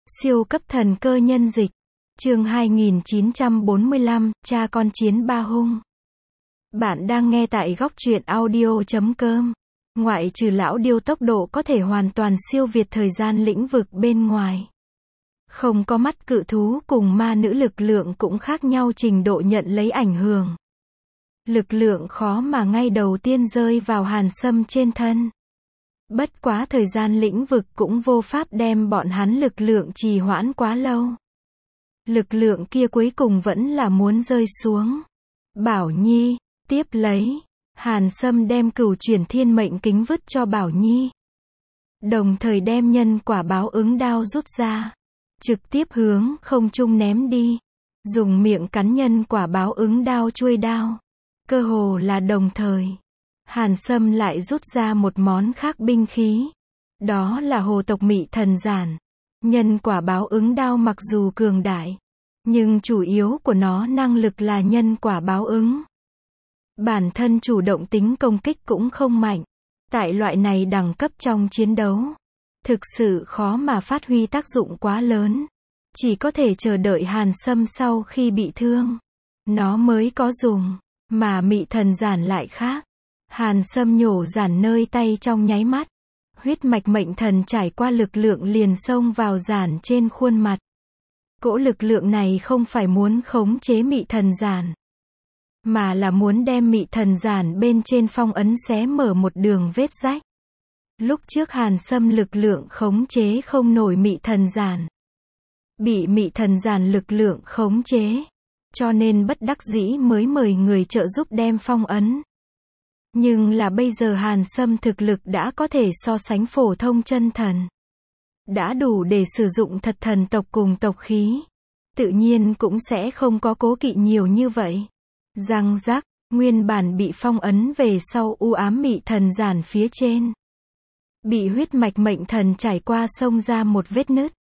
Siêu cấp thần cơ nhân dịch. Chương 2945, cha con chiến ba hung. Bạn đang nghe tại góc truyện audio.com. Ngoại trừ lão điêu tốc độ có thể hoàn toàn siêu việt thời gian lĩnh vực bên ngoài. Không có mắt cự thú cùng ma nữ lực lượng cũng khác nhau trình độ nhận lấy ảnh hưởng. Lực lượng khó mà ngay đầu tiên rơi vào Hàn Sâm trên thân. Bất quá thời gian lĩnh vực cũng vô pháp đem bọn hắn lực lượng trì hoãn quá lâu. Lực lượng kia cuối cùng vẫn là muốn rơi xuống. Bảo Nhi, tiếp lấy. Hàn Sâm đem cửu chuyển thiên mệnh kính vứt cho Bảo Nhi. Đồng thời đem nhân quả báo ứng đao rút ra. Trực tiếp hướng không trung ném đi. Dùng miệng cắn nhân quả báo ứng đao chuôi đao. Cơ hồ là đồng thời. Hàn Sâm lại rút ra một món khác binh khí. Đó là hồ tộc Mị Thần Giản. Nhân quả báo ứng đao mặc dù cường đại, nhưng chủ yếu của nó năng lực là nhân quả báo ứng. Bản thân chủ động tính công kích cũng không mạnh. Tại loại này đẳng cấp trong chiến đấu, thực sự khó mà phát huy tác dụng quá lớn. Chỉ có thể chờ đợi Hàn Sâm sau khi bị thương, nó mới có dùng. Mà Mị Thần Giản lại khác. Hàn Sâm nhổ giản nơi tay trong nháy mắt. Huyết mạch mệnh thần trải qua lực lượng liền xông vào giản trên khuôn mặt. Cỗ lực lượng này không phải muốn khống chế Mị Thần Giản, mà là muốn đem Mị Thần Giản bên trên phong ấn xé mở một đường vết rách. Lúc trước Hàn Sâm lực lượng khống chế không nổi Mị Thần Giản. Bị Mị Thần Giản lực lượng khống chế. Cho nên bất đắc dĩ mới mời người trợ giúp đem phong ấn. Nhưng là bây giờ Hàn Sâm thực lực đã có thể so sánh phổ thông chân thần. Đã đủ để sử dụng thật thần tộc cùng tộc khí. Tự nhiên cũng sẽ không có cố kỵ nhiều như vậy. Răng rắc, nguyên bản bị phong ấn về sau u ám Mị Thần Giản phía trên. Bị huyết mạch mệnh thần trải qua xông ra một vết nứt.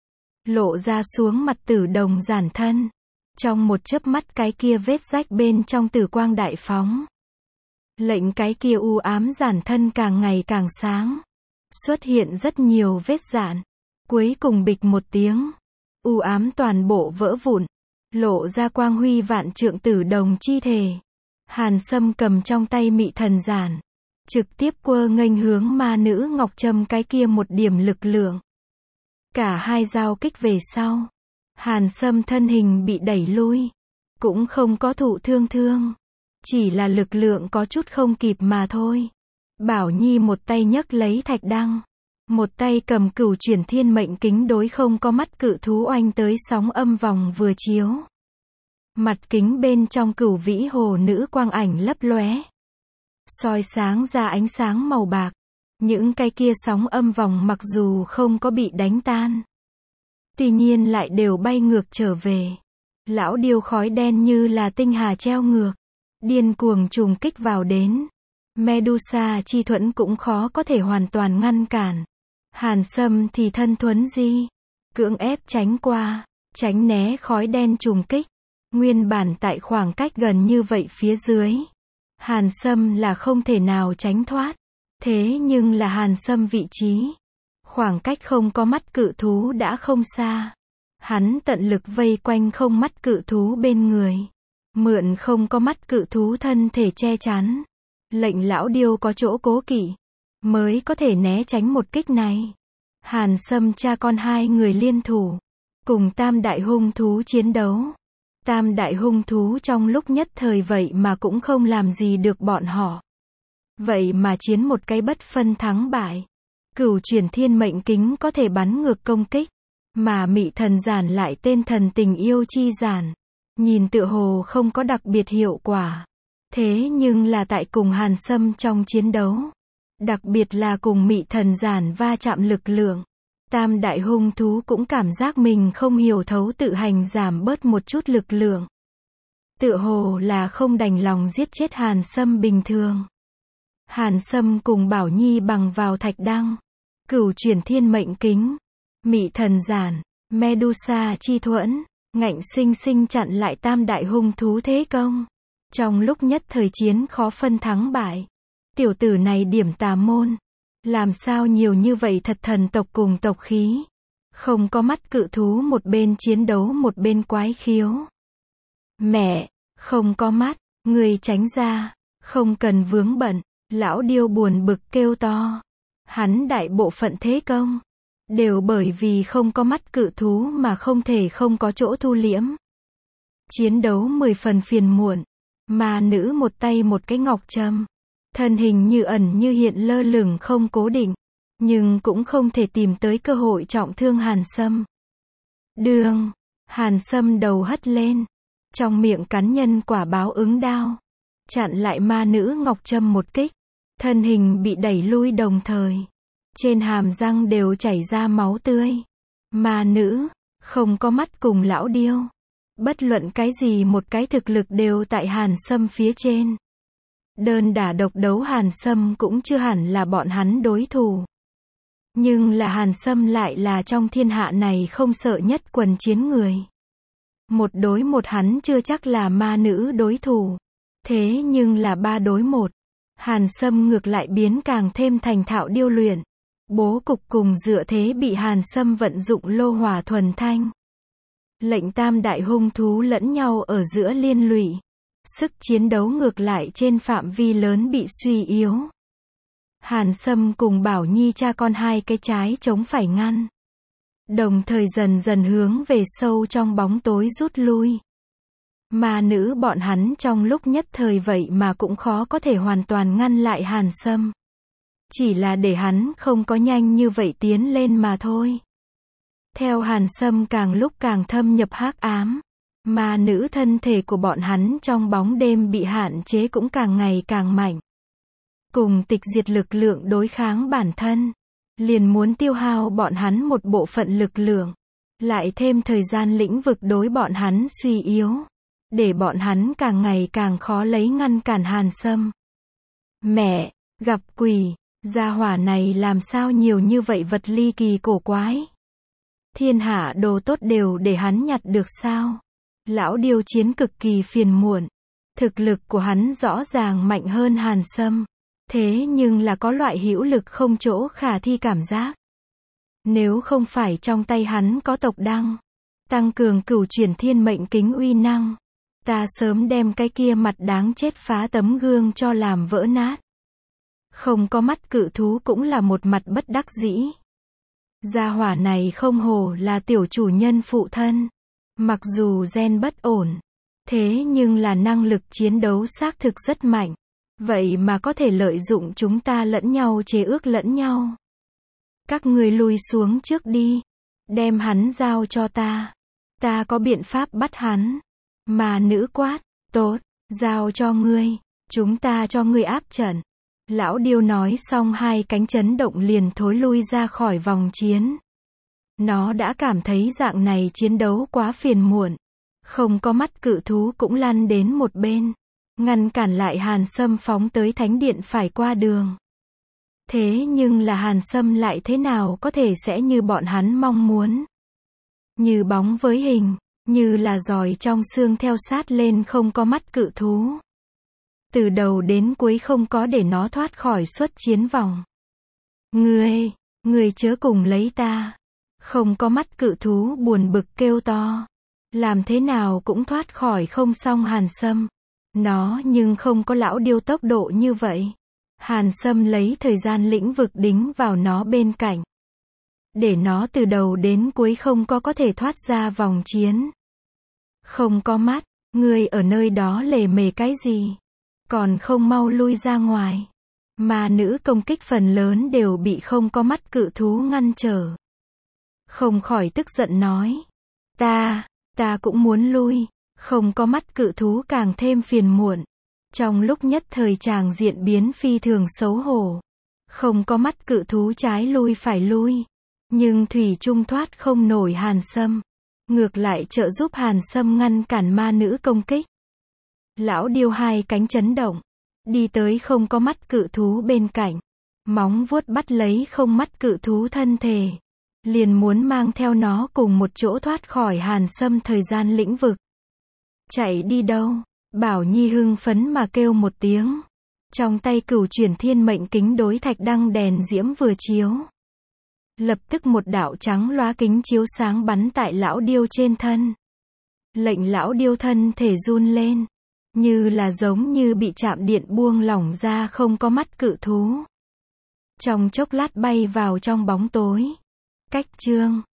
Lộ ra xuống mặt tử đồng giản thân. Trong một chớp mắt cái kia vết rách bên trong tử quang đại phóng. Lệnh cái kia u ám giản thân càng ngày càng sáng. Xuất hiện rất nhiều vết rạn. Cuối cùng bịch một tiếng. U ám toàn bộ vỡ vụn. Lộ ra quang huy vạn trượng tử đồng chi thể. Hàn Sâm cầm trong tay Mị Thần Giản. Trực tiếp quơ nghênh hướng ma nữ Ngọc Trâm cái kia một điểm lực lượng. Cả hai giao kích về sau. Hàn Sâm thân hình bị đẩy lui. Cũng không có thụ thương. Chỉ là lực lượng có chút không kịp mà thôi. Bảo Nhi một tay nhấc lấy thạch đăng. Một tay cầm cửu chuyển thiên mệnh kính đối không có mắt cự thú oanh tới sóng âm vòng vừa chiếu. Mặt kính bên trong cửu vĩ hồ nữ quang ảnh lấp lóe. Soi sáng ra ánh sáng màu bạc. Những cái kia sóng âm vòng mặc dù không có bị đánh tan. Tuy nhiên lại đều bay ngược trở về. Lão điêu khói đen như là tinh hà treo ngược. Điên cuồng trùng kích vào đến. Medusa chi thuẫn cũng khó có thể hoàn toàn ngăn cản. Hàn Sâm thì thân thuấn di. Cưỡng ép tránh qua. Tránh né khói đen trùng kích. Nguyên bản tại khoảng cách gần như vậy phía dưới. Hàn Sâm là không thể nào tránh thoát. Thế nhưng là Hàn Sâm vị trí. Khoảng cách không có mắt cự thú đã không xa. Hắn tận lực vây quanh không mắt cự thú bên người. Mượn không có mắt cự thú thân thể che chắn. Lệnh lão điêu có chỗ cố kỵ. Mới có thể né tránh một kích này. Hàn Sâm cha con hai người liên thủ. Cùng tam đại hung thú chiến đấu. Tam đại hung thú trong lúc nhất thời vậy mà cũng không làm gì được bọn họ. Vậy mà chiến một cái bất phân thắng bại. Cửu chuyển thiên mệnh kính có thể bắn ngược công kích. Mà Mị Thần Giản lại tên thần tình yêu chi giản. Nhìn tựa hồ không có đặc biệt hiệu quả. Thế nhưng là tại cùng Hàn Sâm trong chiến đấu. Đặc biệt là cùng Mị Thần Giản va chạm lực lượng. Tam đại hung thú cũng cảm giác mình không hiểu thấu tự hành giảm bớt một chút lực lượng. Tựa hồ là không đành lòng giết chết Hàn Sâm bình thường. Hàn Sâm cùng Bảo Nhi bằng vào thạch đăng. Cửu chuyển thiên mệnh kính. Mị Thần Giản. Medusa chi thuẫn. Ngạnh sinh sinh chặn lại tam đại hung thú thế công. Trong lúc nhất thời chiến khó phân thắng bại. Tiểu tử này điểm tà môn. Làm sao nhiều như vậy thật thần tộc cùng tộc khí. Không có mắt cự thú một bên chiến đấu một bên quái khiếu. Mẹ, không có mắt, người tránh ra, không cần vướng bận. Lão điêu buồn bực kêu to. Hắn đại bộ phận thế công, đều bởi vì không có mắt cự thú mà không thể không có chỗ thu liễm. Chiến đấu 10 phần phiền muộn. Ma nữ một tay một cái ngọc trâm. Thân hình như ẩn như hiện lơ lửng không cố định. Nhưng cũng không thể tìm tới cơ hội trọng thương Hàn Sâm. Đường, Hàn Sâm đầu hất lên. Trong miệng cắn nhân quả báo ứng đao. Chặn lại ma nữ ngọc trâm một kích. Thân hình bị đẩy lui đồng thời. Trên hàm răng đều chảy ra máu tươi. Ma nữ, không có mắt cùng lão điêu. Bất luận cái gì một cái thực lực đều tại Hàn Sâm phía trên. Đơn đả độc đấu Hàn Sâm cũng chưa hẳn là bọn hắn đối thủ. Nhưng là Hàn Sâm lại là trong thiên hạ này không sợ nhất quần chiến người. Một đối một hắn chưa chắc là ma nữ đối thủ. Thế nhưng là 3 đối 1. Hàn Sâm ngược lại biến càng thêm thành thạo điêu luyện. Bố cục cùng dựa thế bị Hàn Sâm vận dụng lô hỏa thuần thanh. Lệnh tam đại hung thú lẫn nhau ở giữa liên lụy. Sức chiến đấu ngược lại trên phạm vi lớn bị suy yếu. Hàn Sâm cùng Bảo Nhi cha con hai cái trái chống phải ngăn. Đồng thời dần dần hướng về sâu trong bóng tối rút lui. Ma nữ bọn hắn trong lúc nhất thời vậy mà cũng khó có thể hoàn toàn ngăn lại Hàn Sâm. Chỉ là để hắn không có nhanh như vậy tiến lên mà thôi. Theo Hàn Sâm càng lúc càng thâm nhập hắc ám. Ma nữ thân thể của bọn hắn trong bóng đêm bị hạn chế cũng càng ngày càng mạnh. Cùng tịch diệt lực lượng đối kháng bản thân. Liền muốn tiêu hao bọn hắn một bộ phận lực lượng. Lại thêm thời gian lĩnh vực đối bọn hắn suy yếu. Để bọn hắn càng ngày càng khó lấy ngăn cản Hàn Sâm. Mẹ, gặp quỷ, gia hỏa này làm sao nhiều như vậy vật ly kỳ cổ quái. Thiên hạ đồ tốt đều để hắn nhặt được sao. Lão điêu chiến cực kỳ phiền muộn. Thực lực của hắn rõ ràng mạnh hơn Hàn Sâm. Thế nhưng là có loại hữu lực không chỗ khả thi cảm giác. Nếu không phải trong tay hắn có tộc đăng. Tăng cường cửu chuyển thiên mệnh kính uy năng. Ta sớm đem cái kia mặt đáng chết phá tấm gương cho làm vỡ nát. Không có mắt cự thú cũng là một mặt bất đắc dĩ. Gia hỏa này không hổ là tiểu chủ nhân phụ thân. Mặc dù gen bất ổn. Thế nhưng là năng lực chiến đấu xác thực rất mạnh. Vậy mà có thể lợi dụng chúng ta lẫn nhau chế ước lẫn nhau. Các người lui xuống trước đi. Đem hắn giao cho ta. Ta có biện pháp bắt hắn. Ma nữ quát. Tốt, giao cho ngươi. Chúng ta cho ngươi áp trận. Lão điêu nói xong hai cánh chấn động liền thối lui ra khỏi vòng chiến. Nó đã cảm thấy dạng này chiến đấu quá phiền muộn. Không có mắt cự thú cũng lăn đến một bên. Ngăn cản lại Hàn Sâm phóng tới thánh điện phải qua đường. Thế nhưng là Hàn Sâm lại thế nào có thể sẽ như bọn hắn mong muốn. Như bóng với hình, như là giòi trong xương theo sát lên không có mắt cự thú. Từ đầu đến cuối không có để nó thoát khỏi xuất chiến vòng. Ngươi chớ cùng lấy ta. Không có mắt cự thú buồn bực kêu to. Làm thế nào cũng thoát khỏi không xong Hàn Sâm. Nó nhưng không có lão điêu tốc độ như vậy. Hàn Sâm lấy thời gian lĩnh vực đính vào nó bên cạnh. Để nó từ đầu đến cuối không có thể thoát ra vòng chiến. Không có mắt, ngươi ở nơi đó lề mề cái gì? Còn không mau lui ra ngoài. Ma nữ công kích phần lớn đều bị không có mắt cự thú ngăn trở. Không khỏi tức giận nói. Ta cũng muốn lui. Không có mắt cự thú càng thêm phiền muộn. Trong lúc nhất thời tràng diện biến phi thường xấu hổ. Không có mắt cự thú trái lui phải lui. Nhưng thủy chung thoát không nổi Hàn Sâm. Ngược lại trợ giúp Hàn Sâm ngăn cản ma nữ công kích. Lão điêu hai cánh chấn động. Đi tới không có mắt cự thú bên cạnh. Móng vuốt bắt lấy không mắt cự thú thân thể. Liền muốn mang theo nó cùng một chỗ thoát khỏi Hàn Sâm thời gian lĩnh vực. Chạy đi đâu? Bảo Nhi hưng phấn mà kêu một tiếng. Trong tay cửu chuyển thiên mệnh kính đối thạch đăng đèn diễm vừa chiếu. Lập tức một đạo trắng lóa kính chiếu sáng bắn tại lão điêu trên thân. Lệnh lão điêu thân thể run lên. Như là giống như bị chạm điện buông lỏng ra không có mắt cự thú. Trong chốc lát bay vào trong bóng tối. Cách chương